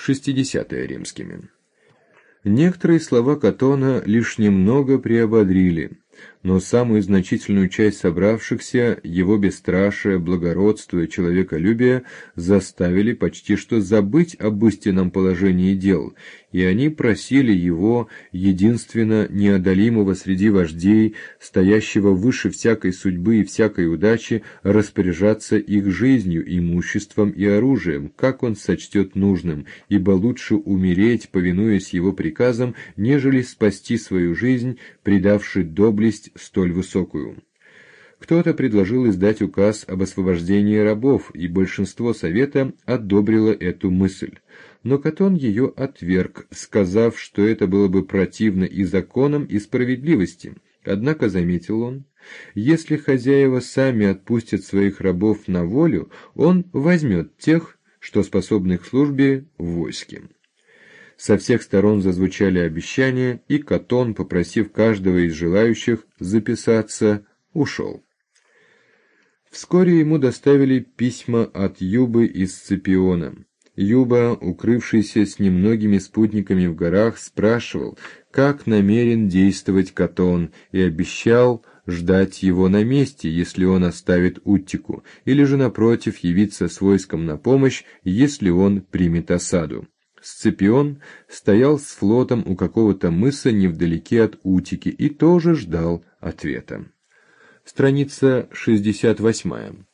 60-е римскими. Некоторые слова Катона лишь немного приободрили, но самую значительную часть собравшихся его бесстрашие, благородство и человеколюбие заставили почти что забыть об истинном положении дел, и они просили его, единственно неодолимого среди вождей, стоящего выше всякой судьбы и всякой удачи, распоряжаться их жизнью, имуществом и оружием, как он сочтет нужным, ибо лучше умереть, повинуясь его приказам, нежели спасти свою жизнь, предавши доблесть столь высокую. Кто-то предложил издать указ об освобождении рабов, и большинство совета одобрило эту мысль. Но Катон ее отверг, сказав, что это было бы противно и законам, и справедливости. Однако, заметил он, если хозяева сами отпустят своих рабов на волю, он возьмет тех, что способны к службе в войске. Со всех сторон зазвучали обещания, и Катон, попросив каждого из желающих записаться, ушел. Вскоре ему доставили письма от Юбы из Сципиона. Юба, укрывшийся с немногими спутниками в горах, спрашивал, как намерен действовать Катон, и обещал ждать его на месте, если он оставит Уттику, или же, напротив, явиться с войском на помощь, если он примет осаду. Сципион стоял с флотом у какого-то мыса невдалеке от Утики и тоже ждал ответа. Страница 68.